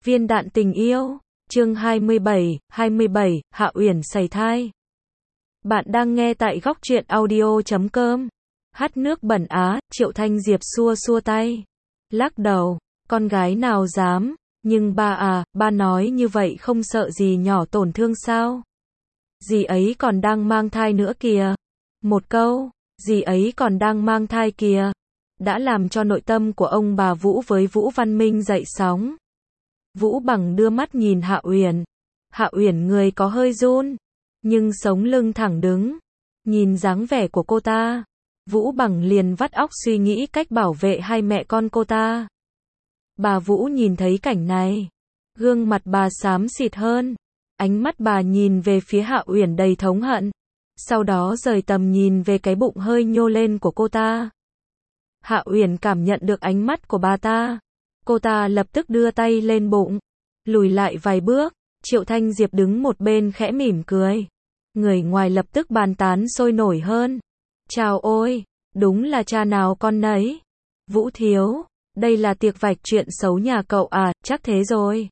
Viên đạn tình yêu, chương 27, Hạ Uyển sảy thai. Bạn đang nghe tại góc truyện audio.com. Hát nước bẩn á, Triệu Thanh Diệp xua xua tay. Lắc đầu, con gái nào dám, nhưng ba nói như vậy không sợ gì nhỏ tổn thương sao? Dì ấy còn đang mang thai nữa kìa. Một câu, dì ấy còn đang mang thai kìa, đã làm cho nội tâm của ông bà Vũ với Vũ Văn Minh dậy sóng. Vũ Bằng đưa mắt nhìn Hạ Uyển. Hạ Uyển người có hơi run, nhưng sống lưng thẳng đứng. Nhìn dáng vẻ của cô ta, Vũ Bằng liền vắt óc suy nghĩ cách bảo vệ hai mẹ con cô ta. Bà Vũ nhìn thấy cảnh này, gương mặt bà xám xịt hơn, ánh mắt bà nhìn về phía Hạ Uyển đầy thống hận, sau đó rời tầm nhìn về cái bụng hơi nhô lên của cô ta. Hạ Uyển cảm nhận được ánh mắt của bà ta, cô ta lập tức đưa tay lên bụng, lùi lại vài bước. Triệu Thanh Diệp đứng một bên khẽ mỉm cười. Người ngoài lập tức bàn tán sôi nổi hơn. Chào ôi, đúng là cha nào con nấy. Vũ thiếu, đây là tiệc vạch chuyện xấu nhà cậu à, chắc thế rồi.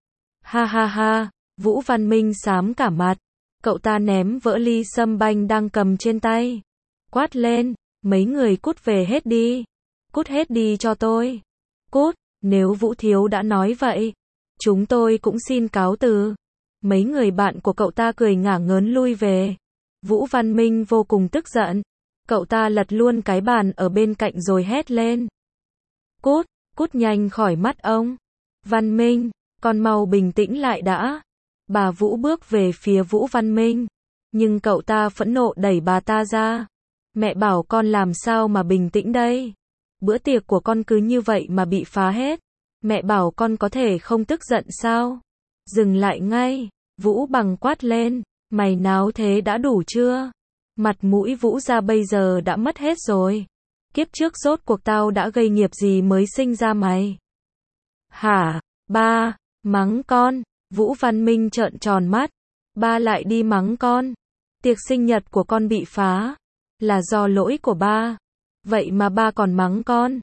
Ha ha ha, Vũ Văn Minh xám cả mặt. Cậu ta ném vỡ ly sâm banh đang cầm trên tay. Quát lên, mấy người cút về hết đi. Cút hết đi cho tôi. Cút, nếu Vũ thiếu đã nói vậy, chúng tôi cũng xin cáo từ. Mấy người bạn của cậu ta cười ngả ngớn lui về. Vũ Văn Minh vô cùng tức giận. Cậu ta lật luôn cái bàn ở bên cạnh rồi hét lên. Cút, cút nhanh khỏi mắt ông. Văn Minh, con mau bình tĩnh lại đã. Bà Vũ bước về phía Vũ Văn Minh, nhưng cậu ta phẫn nộ đẩy bà ta ra. Mẹ bảo con làm sao mà bình tĩnh đây? Bữa tiệc của con cứ như vậy mà bị phá hết. Mẹ bảo con có thể không tức giận sao? Dừng lại ngay, Vũ Bằng quát lên, mày náo thế đã đủ chưa? Mặt mũi Vũ gia bây giờ đã mất hết rồi. Kiếp trước rốt cuộc tao đã gây nghiệp gì mới sinh ra mày? Hả? Ba, mắng con. Vũ Văn Minh trợn tròn mắt. Ba lại đi mắng con. Tiệc sinh nhật của con bị phá, là do lỗi của ba. Vậy mà ba còn mắng con.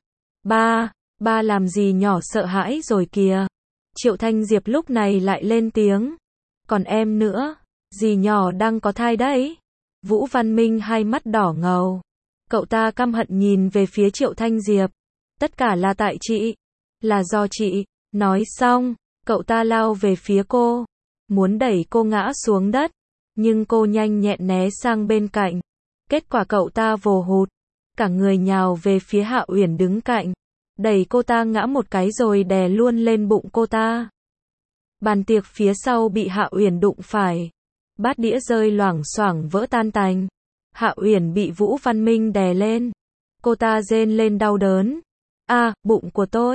Ba làm gì nhỏ sợ hãi rồi kìa. Triệu Thanh Diệp lúc này lại lên tiếng. Còn em nữa, dì nhỏ đang có thai đấy. Vũ Văn Minh hai mắt đỏ ngầu. Cậu ta căm hận nhìn về phía Triệu Thanh Diệp. Tất cả là tại chị. Là do chị. Nói xong, cậu ta lao về phía cô, muốn đẩy cô ngã xuống đất, nhưng cô nhanh nhẹn né sang bên cạnh. Kết quả cậu ta vồ hụt, cả người nhào về phía Hạ Uyển đứng cạnh, đẩy cô ta ngã một cái rồi đè luôn lên bụng cô ta. Bàn tiệc phía sau bị Hạ Uyển đụng phải, bát đĩa rơi loảng xoảng vỡ tan tành. Hạ Uyển bị Vũ Văn Minh đè lên, cô ta rên lên đau đớn. Bụng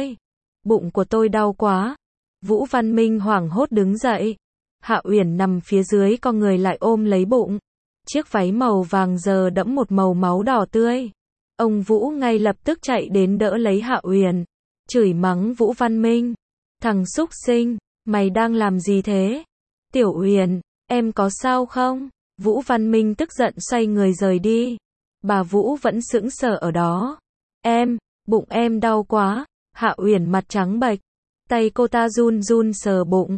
của tôi đau quá. Vũ Văn Minh hoảng hốt đứng dậy. Hạ Uyển nằm phía dưới con người lại ôm lấy bụng. Chiếc váy màu vàng giờ đẫm một màu máu đỏ tươi. Ông Vũ ngay lập tức chạy đến đỡ lấy Hạ Uyển, chửi mắng Vũ Văn Minh. Thằng súc sinh, mày đang làm gì thế? Tiểu Uyển, em có sao không? Vũ Văn Minh tức giận xoay người rời đi. Bà Vũ vẫn sững sờ ở đó. Bụng em đau quá. Hạ Uyển mặt trắng bệch. Tay cô ta run run sờ bụng.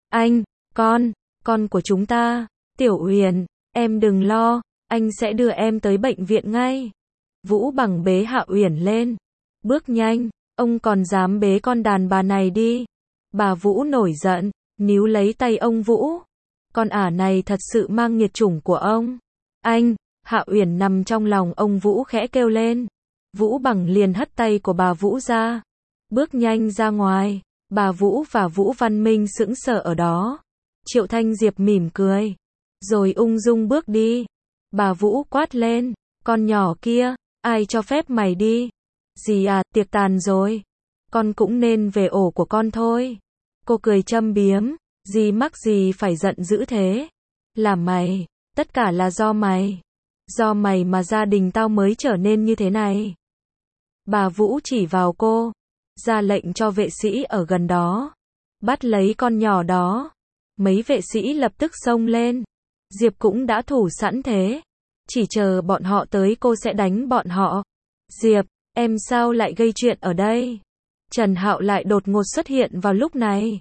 Con của chúng ta. Tiểu Uyển, em đừng lo, anh sẽ đưa em tới bệnh viện ngay. Vũ Bằng bế Hạ Uyển lên. Bước nhanh, ông còn dám bế con đàn bà này đi. Bà Vũ nổi giận, níu lấy tay ông Vũ. Con ả này thật sự mang nghiệt chủng của ông. Hạ Uyển nằm trong lòng ông Vũ khẽ kêu lên. Vũ Bằng liền hất tay của bà Vũ ra, bước nhanh ra ngoài. Bà Vũ và Vũ Văn Minh sững sờ ở đó. Triệu Thanh Diệp mỉm cười, rồi ung dung bước đi. Bà Vũ quát lên, con nhỏ kia, ai cho phép mày đi? Dì à, tiệc tàn rồi. Con cũng nên về ổ của con thôi. Cô cười châm biếm, dì mắc gì phải giận dữ thế? Là mày, tất cả là do mày. Do mày mà gia đình tao mới trở nên như thế này. Bà Vũ chỉ vào cô, ra lệnh cho vệ sĩ ở gần đó bắt lấy con nhỏ đó. Mấy vệ sĩ lập tức xông lên. Diệp cũng đã thủ sẵn thế, chỉ chờ bọn họ tới cô sẽ đánh bọn họ. Diệp, em sao lại gây chuyện ở đây? Trần Hạo lại đột ngột xuất hiện vào lúc này.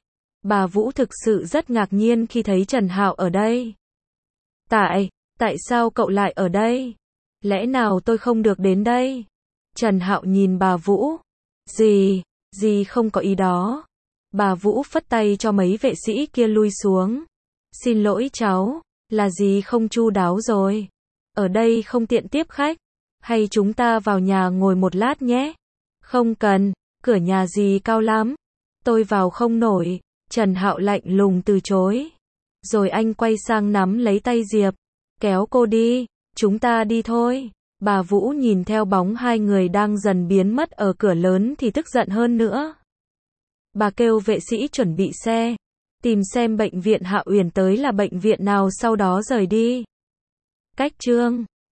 Bà Vũ thực sự rất ngạc nhiên khi thấy Trần Hạo ở đây. Tại sao cậu lại ở đây? Lẽ nào tôi không được đến đây? Trần Hạo nhìn bà Vũ. Dì không có ý đó. Bà Vũ phất tay cho mấy vệ sĩ kia lui xuống. Xin lỗi cháu, là dì không chu đáo rồi. Ở đây không tiện tiếp khách. Hay chúng ta vào nhà ngồi một lát nhé? Không cần, cửa nhà dì cao lắm. Tôi vào không nổi. Trần Hạo lạnh lùng từ chối. Rồi anh quay sang nắm lấy tay Diệp. Kéo cô đi, chúng ta đi thôi. Bà Vũ nhìn theo bóng hai người đang dần biến mất ở cửa lớn thì tức giận hơn nữa. Bà kêu vệ sĩ chuẩn bị xe, tìm xem bệnh viện Hạ Uyển tới là bệnh viện nào sau đó rời đi. Cách chương